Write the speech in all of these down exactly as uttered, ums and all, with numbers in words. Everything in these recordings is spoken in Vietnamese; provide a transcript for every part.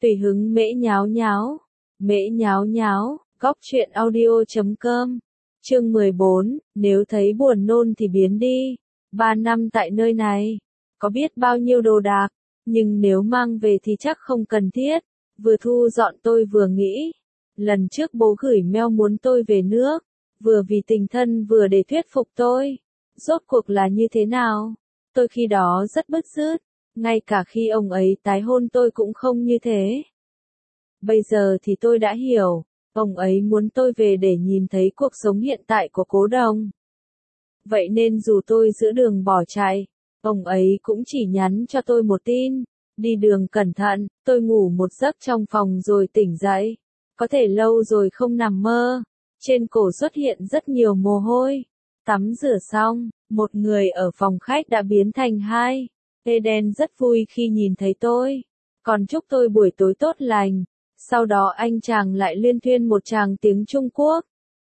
Tùy hứng mễ nháo nháo, mễ nháo nháo, góc truyện audio chấm com. Chương mười bốn, nếu thấy buồn nôn thì biến đi. Ba năm tại nơi này, có biết bao nhiêu đồ đạc, nhưng nếu mang về thì chắc không cần thiết. Vừa thu dọn tôi vừa nghĩ, lần trước bố gửi mail muốn tôi về nước, vừa vì tình thân vừa để thuyết phục tôi. Rốt cuộc là như thế nào? Tôi khi đó rất bứt rứt, ngay cả khi ông ấy tái hôn tôi cũng không như thế. Bây giờ thì tôi đã hiểu, ông ấy muốn tôi về để nhìn thấy cuộc sống hiện tại của Cố Đồng. Vậy nên dù tôi giữa đường bỏ chạy, ông ấy cũng chỉ nhắn cho tôi một tin, đi đường cẩn thận. Tôi ngủ một giấc trong phòng rồi tỉnh dậy, có thể lâu rồi không nằm mơ, trên cổ xuất hiện rất nhiều mồ hôi. Tắm rửa xong, một người ở phòng khách đã biến thành hai. Eden rất vui khi nhìn thấy tôi, còn chúc tôi buổi tối tốt lành. Sau đó anh chàng lại liên thuyên một tràng tiếng Trung Quốc.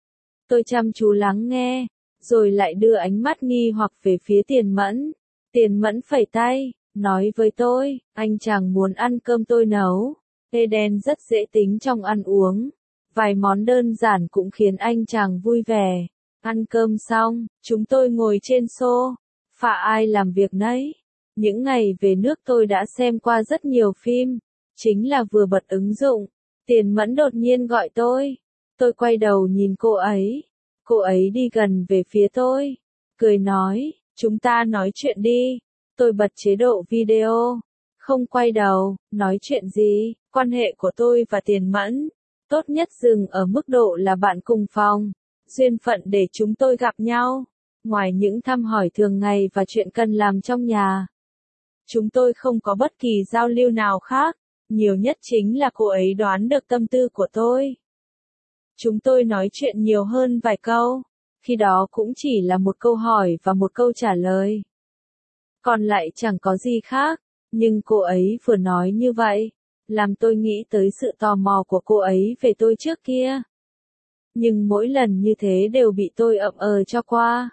Tôi chăm chú lắng nghe, rồi lại đưa ánh mắt nghi hoặc về phía Tiền Mẫn. Tiền Mẫn phẩy tay, nói với tôi, anh chàng muốn ăn cơm tôi nấu. Eden rất dễ tính trong ăn uống, vài món đơn giản cũng khiến anh chàng vui vẻ. Ăn cơm xong, chúng tôi ngồi trên xô, phả ai làm việc nấy. Những ngày về nước tôi đã xem qua rất nhiều phim, chính là vừa bật ứng dụng, Tiền Mẫn đột nhiên gọi tôi. Tôi quay đầu nhìn cô ấy, cô ấy đi gần về phía tôi, cười nói, chúng ta nói chuyện đi. Tôi bật chế độ video, không quay đầu, nói chuyện gì, quan hệ của tôi và Tiền Mẫn, tốt nhất dừng ở mức độ là bạn cùng phòng, duyên phận để chúng tôi gặp nhau, ngoài những thăm hỏi thường ngày và chuyện cần làm trong nhà. Chúng tôi không có bất kỳ giao lưu nào khác, nhiều nhất chính là cô ấy đoán được tâm tư của tôi. Chúng tôi nói chuyện nhiều hơn vài câu, khi đó cũng chỉ là một câu hỏi và một câu trả lời. Còn lại chẳng có gì khác, nhưng cô ấy vừa nói như vậy, làm tôi nghĩ tới sự tò mò của cô ấy về tôi trước kia. Nhưng mỗi lần như thế đều bị tôi ậm ờ cho qua.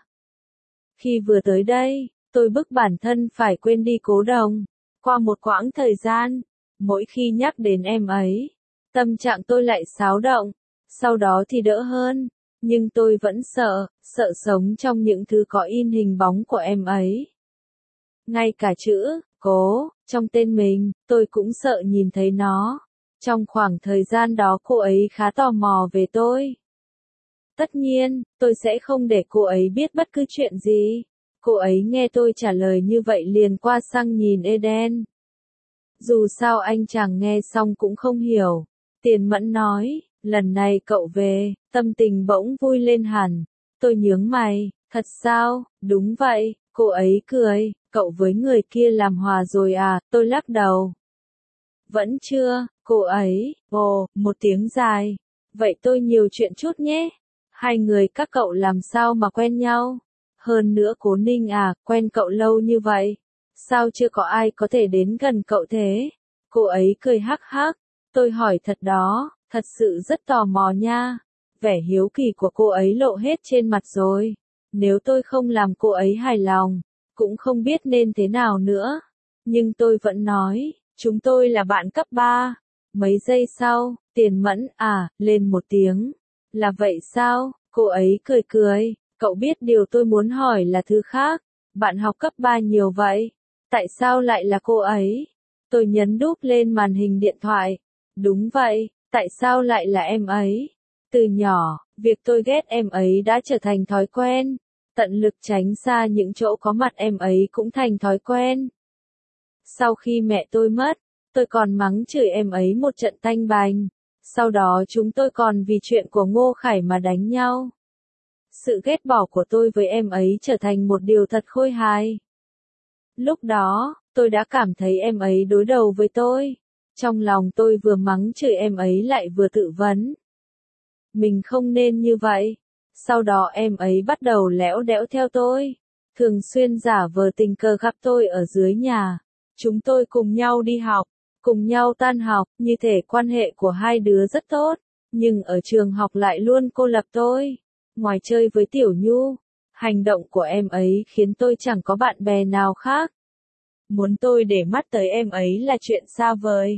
Khi vừa tới đây, tôi bức bản thân phải quên đi Cố Đồng. Qua một quãng thời gian, mỗi khi nhắc đến em ấy, tâm trạng tôi lại xáo động, sau đó thì đỡ hơn, nhưng tôi vẫn sợ, sợ sống trong những thứ có in hình bóng của em ấy. Ngay cả chữ, Cố, trong tên mình, tôi cũng sợ nhìn thấy nó. Trong khoảng thời gian đó cô ấy khá tò mò về tôi. Tất nhiên, tôi sẽ không để cô ấy biết bất cứ chuyện gì. Cô ấy nghe tôi trả lời như vậy liền qua sang nhìn Eden. Dù sao anh chàng nghe xong cũng không hiểu. Tiền Mẫn nói, lần này cậu về, tâm tình bỗng vui lên hẳn. Tôi nhướng mày, thật sao, đúng vậy, cô ấy cười, cậu với người kia làm hòa rồi à, tôi lắc đầu. Vẫn chưa, cô ấy, ồ, một tiếng dài. Vậy tôi nhiều chuyện chút nhé. Hai người các cậu làm sao mà quen nhau? Hơn nữa Cố Ninh à, quen cậu lâu như vậy, sao chưa có ai có thể đến gần cậu thế? Cô ấy cười hắc hắc, tôi hỏi thật đó, thật sự rất tò mò nha. Vẻ hiếu kỳ của cô ấy lộ hết trên mặt rồi. Nếu tôi không làm cô ấy hài lòng, cũng không biết nên thế nào nữa. Nhưng tôi vẫn nói, chúng tôi là bạn cấp ba. Mấy giây sau, Tiền Mẫn à, lên một tiếng. Là vậy sao? Cô ấy cười cười. Cậu biết điều tôi muốn hỏi là thứ khác. Bạn học cấp ba nhiều vậy. Tại sao lại là cô ấy? Tôi nhấn đúp lên màn hình điện thoại. Đúng vậy, tại sao lại là em ấy? Từ nhỏ, việc tôi ghét em ấy đã trở thành thói quen. Tận lực tránh xa những chỗ có mặt em ấy cũng thành thói quen. Sau khi mẹ tôi mất, tôi còn mắng chửi em ấy một trận tanh bành. Sau đó chúng tôi còn vì chuyện của Ngô Khải mà đánh nhau. Sự ghét bỏ của tôi với em ấy trở thành một điều thật khôi hài. Lúc đó, tôi đã cảm thấy em ấy đối đầu với tôi. Trong lòng tôi vừa mắng chửi em ấy lại vừa tự vấn. Mình không nên như vậy. Sau đó em ấy bắt đầu lẽo đẽo theo tôi. Thường xuyên giả vờ tình cờ gặp tôi ở dưới nhà. Chúng tôi cùng nhau đi học, cùng nhau tan học, như thể quan hệ của hai đứa rất tốt. Nhưng ở trường học lại luôn cô lập tôi. Ngoài chơi với Tiểu Nhu, hành động của em ấy khiến tôi chẳng có bạn bè nào khác. Muốn tôi để mắt tới em ấy là chuyện xa vời.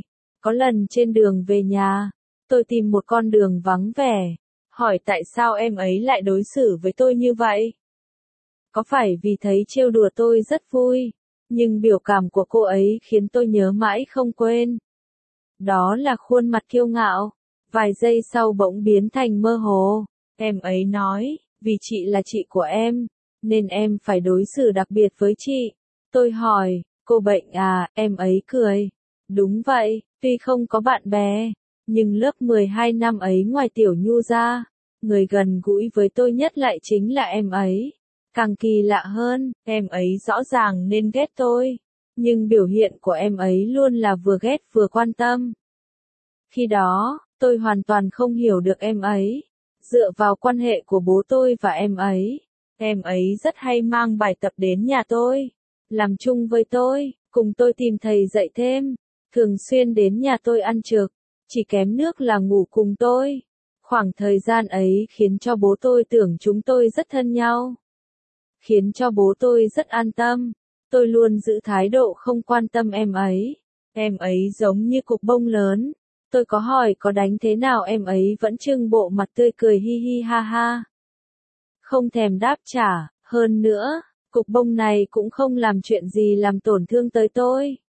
Có lần trên đường về nhà, tôi tìm một con đường vắng vẻ, hỏi tại sao em ấy lại đối xử với tôi như vậy. Có phải vì thấy trêu đùa tôi rất vui, nhưng biểu cảm của cô ấy khiến tôi nhớ mãi không quên. Đó là khuôn mặt kiêu ngạo, vài giây sau bỗng biến thành mơ hồ. Em ấy nói, vì chị là chị của em, nên em phải đối xử đặc biệt với chị. Tôi hỏi, cô bệnh à, em ấy cười. Đúng vậy, tuy không có bạn bè, nhưng lớp mười hai năm ấy ngoài Tiểu Nhu ra, người gần gũi với tôi nhất lại chính là em ấy. Càng kỳ lạ hơn, em ấy rõ ràng nên ghét tôi, nhưng biểu hiện của em ấy luôn là vừa ghét vừa quan tâm. Khi đó, tôi hoàn toàn không hiểu được em ấy. Dựa vào quan hệ của bố tôi và em ấy, em ấy rất hay mang bài tập đến nhà tôi, làm chung với tôi, cùng tôi tìm thầy dạy thêm, thường xuyên đến nhà tôi ăn trực, chỉ kém nước là ngủ cùng tôi. Khoảng thời gian ấy khiến cho bố tôi tưởng chúng tôi rất thân nhau, khiến cho bố tôi rất an tâm. Tôi luôn giữ thái độ không quan tâm em ấy. Em ấy giống như cục bông lớn. Tôi có hỏi có đánh thế nào em ấy vẫn trưng bộ mặt tươi cười hi hi ha ha. Không thèm đáp trả, hơn nữa, cục bông này cũng không làm chuyện gì làm tổn thương tới tôi.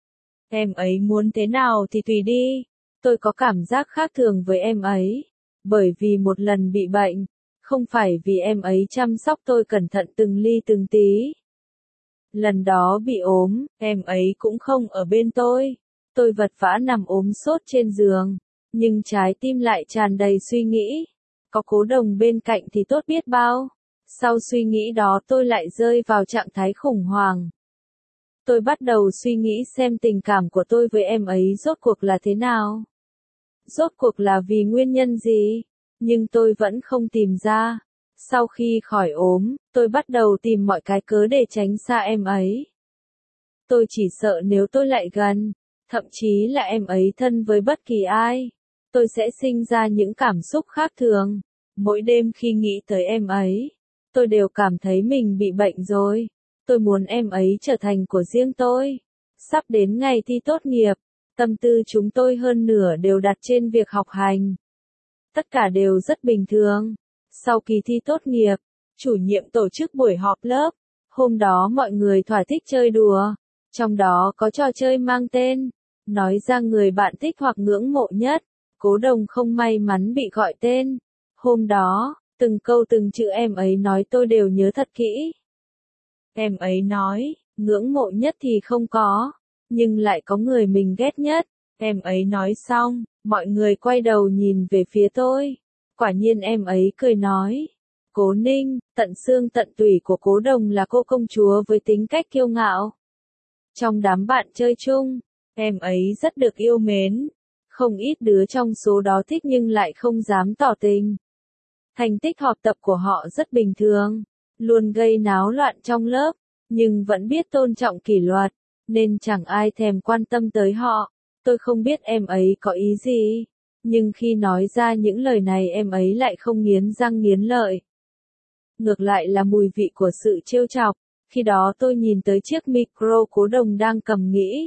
Em ấy muốn thế nào thì tùy đi. Tôi có cảm giác khác thường với em ấy, bởi vì một lần bị bệnh, không phải vì em ấy chăm sóc tôi cẩn thận từng ly từng tí. Lần đó bị ốm, em ấy cũng không ở bên tôi. Tôi vật vã nằm ốm sốt trên giường, nhưng trái tim lại tràn đầy suy nghĩ. Có Cố Đồng bên cạnh thì tốt biết bao. Sau suy nghĩ đó tôi lại rơi vào trạng thái khủng hoảng. Tôi bắt đầu suy nghĩ xem tình cảm của tôi với em ấy rốt cuộc là thế nào. Rốt cuộc là vì nguyên nhân gì? Nhưng tôi vẫn không tìm ra. Sau khi khỏi ốm, tôi bắt đầu tìm mọi cái cớ để tránh xa em ấy. Tôi chỉ sợ nếu tôi lại gần, thậm chí là em ấy thân với bất kỳ ai, tôi sẽ sinh ra những cảm xúc khác thường. Mỗi đêm khi nghĩ tới em ấy, tôi đều cảm thấy mình bị bệnh rồi. Tôi muốn em ấy trở thành của riêng tôi. Sắp đến ngày thi tốt nghiệp, tâm tư chúng tôi hơn nửa đều đặt trên việc học hành. Tất cả đều rất bình thường. Sau kỳ thi tốt nghiệp, chủ nhiệm tổ chức buổi họp lớp. Hôm đó mọi người thỏa thích chơi đùa. Trong đó có trò chơi mang tên, nói ra người bạn thích hoặc ngưỡng mộ nhất. Cố Đồng không may mắn bị gọi tên. Hôm đó, từng câu từng chữ em ấy nói tôi đều nhớ thật kỹ. Em ấy nói, ngưỡng mộ nhất thì không có, nhưng lại có người mình ghét nhất. Em ấy nói xong, mọi người quay đầu nhìn về phía tôi. Quả nhiên em ấy cười nói, Cố Ninh, tận xương tận tủy của Cố Đồng là cô công chúa với tính cách kiêu ngạo. Trong đám bạn chơi chung, em ấy rất được yêu mến. Không ít đứa trong số đó thích nhưng lại không dám tỏ tình. Thành tích học tập của họ rất bình thường, luôn gây náo loạn trong lớp, nhưng vẫn biết tôn trọng kỷ luật, nên chẳng ai thèm quan tâm tới họ. Tôi không biết em ấy có ý gì, nhưng khi nói ra những lời này em ấy lại không nghiến răng nghiến lợi. Ngược lại là mùi vị của sự trêu chọc. Khi đó tôi nhìn tới chiếc micro Cố Đồng đang cầm nghĩ.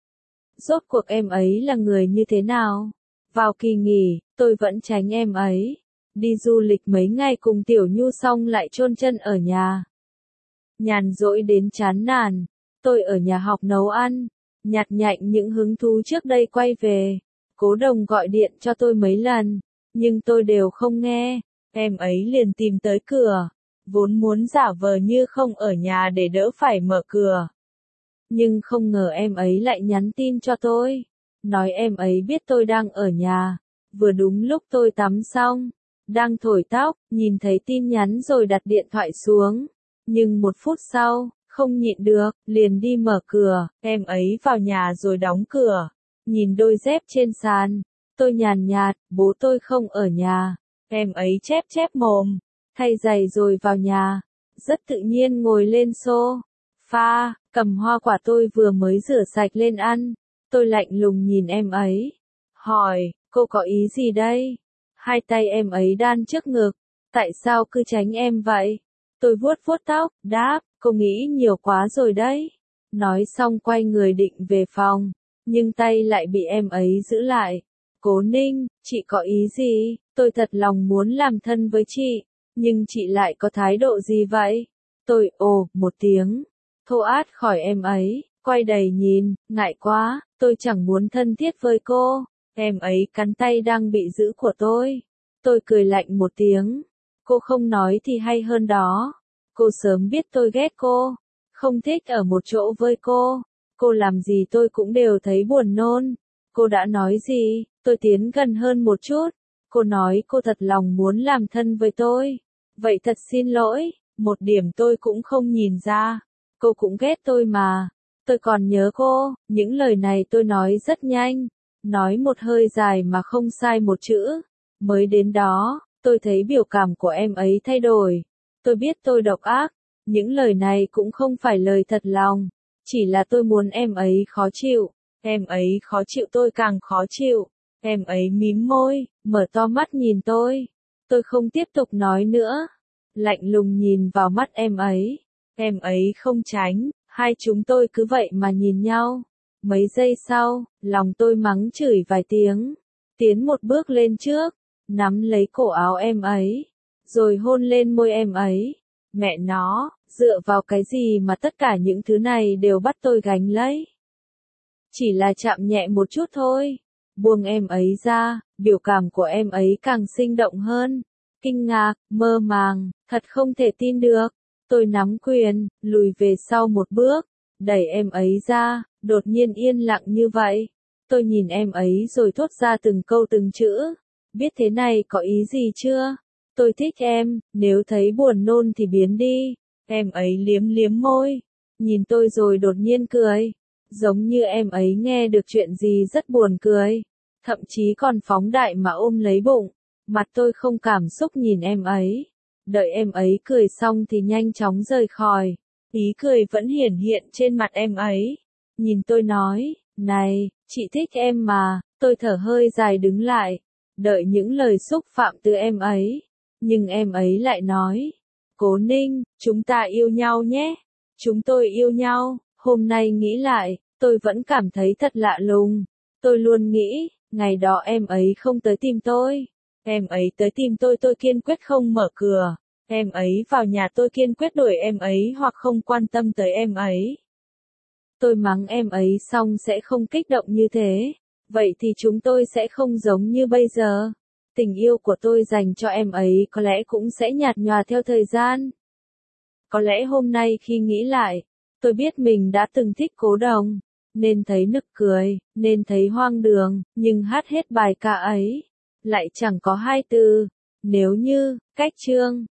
Rốt cuộc em ấy là người như thế nào? Vào kỳ nghỉ, tôi vẫn tránh em ấy. Đi du lịch mấy ngày cùng Tiểu Nhu xong lại chôn chân ở nhà. Nhàn rỗi đến chán nản, tôi ở nhà học nấu ăn, nhặt nhạnh những hứng thú trước đây quay về. Cố Đồng gọi điện cho tôi mấy lần, nhưng tôi đều không nghe. Em ấy liền tìm tới cửa, vốn muốn giả vờ như không ở nhà để đỡ phải mở cửa. Nhưng không ngờ em ấy lại nhắn tin cho tôi, nói em ấy biết tôi đang ở nhà, vừa đúng lúc tôi tắm xong, đang thổi tóc, nhìn thấy tin nhắn rồi đặt điện thoại xuống. Nhưng một phút sau, không nhịn được, liền đi mở cửa, em ấy vào nhà rồi đóng cửa. Nhìn đôi dép trên sàn, tôi nhàn nhạt, bố tôi không ở nhà. Em ấy chép chép mồm, thay giày rồi vào nhà, rất tự nhiên ngồi lên sofa, cầm hoa quả tôi vừa mới rửa sạch lên ăn. Tôi lạnh lùng nhìn em ấy, hỏi, cô có ý gì đây? Hai tay em ấy đan trước ngực, tại sao cứ tránh em vậy? Tôi vuốt vuốt tóc, đáp, cô nghĩ nhiều quá rồi đấy. Nói xong quay người định về phòng, nhưng tay lại bị em ấy giữ lại. Cố Ninh, chị có ý gì? Tôi thật lòng muốn làm thân với chị, nhưng chị lại có thái độ gì vậy? Tôi ồ một tiếng, thô át khỏi em ấy, quay đầy nhìn, ngại quá, tôi chẳng muốn thân thiết với cô. Em ấy cắn tay đang bị giữ của tôi. Tôi cười lạnh một tiếng. Cô không nói thì hay hơn đó. Cô sớm biết tôi ghét cô, không thích ở một chỗ với cô. Cô làm gì tôi cũng đều thấy buồn nôn. Cô đã nói gì? Tôi tiến gần hơn một chút. Cô nói cô thật lòng muốn làm thân với tôi. Vậy thật xin lỗi, một điểm tôi cũng không nhìn ra. Cô cũng ghét tôi mà. Tôi còn nhớ cô, những lời này tôi nói rất nhanh. Nói một hơi dài mà không sai một chữ. Mới đến đó, tôi thấy biểu cảm của em ấy thay đổi. Tôi biết tôi độc ác. Những lời này cũng không phải lời thật lòng. Chỉ là tôi muốn em ấy khó chịu. Em ấy khó chịu tôi càng khó chịu. Em ấy mím môi, mở to mắt nhìn tôi. Tôi không tiếp tục nói nữa. Lạnh lùng nhìn vào mắt em ấy. Em ấy không tránh. Hai chúng tôi cứ vậy mà nhìn nhau. Mấy giây sau, lòng tôi mắng chửi vài tiếng. Tiến một bước lên trước, nắm lấy cổ áo em ấy. Rồi hôn lên môi em ấy. Mẹ nó, dựa vào cái gì mà tất cả những thứ này đều bắt tôi gánh lấy. Chỉ là chạm nhẹ một chút thôi. Buông em ấy ra, biểu cảm của em ấy càng sinh động hơn. Kinh ngạc, mơ màng, thật không thể tin được. Tôi nắm quyền, lùi về sau một bước, đẩy em ấy ra, đột nhiên yên lặng như vậy. Tôi nhìn em ấy rồi thốt ra từng câu từng chữ. Biết thế này có ý gì chưa? Tôi thích em, nếu thấy buồn nôn thì biến đi. Em ấy liếm liếm môi, nhìn tôi rồi đột nhiên cười. Giống như em ấy nghe được chuyện gì rất buồn cười. Thậm chí còn phóng đại mà ôm lấy bụng. Mặt tôi không cảm xúc nhìn em ấy. Đợi em ấy cười xong thì nhanh chóng rời khỏi. Ý cười vẫn hiển hiện trên mặt em ấy. Nhìn tôi nói, này, chị thích em mà. Tôi thở hơi dài đứng lại. Đợi những lời xúc phạm từ em ấy. Nhưng em ấy lại nói, Cố Ninh, chúng ta yêu nhau nhé. Chúng tôi yêu nhau. Hôm nay nghĩ lại, tôi vẫn cảm thấy thật lạ lùng. Tôi luôn nghĩ, ngày đó em ấy không tới tìm tôi. Em ấy tới tìm tôi tôi kiên quyết không mở cửa. Em ấy vào nhà tôi kiên quyết đuổi em ấy hoặc không quan tâm tới em ấy. Tôi mắng em ấy xong sẽ không kích động như thế. Vậy thì chúng tôi sẽ không giống như bây giờ. Tình yêu của tôi dành cho em ấy có lẽ cũng sẽ nhạt nhòa theo thời gian. Có lẽ hôm nay khi nghĩ lại, tôi biết mình đã từng thích Cố Đồng, nên thấy nực cười, nên thấy hoang đường, nhưng hát hết bài ca ấy, lại chẳng có hai từ, nếu như, cách chương.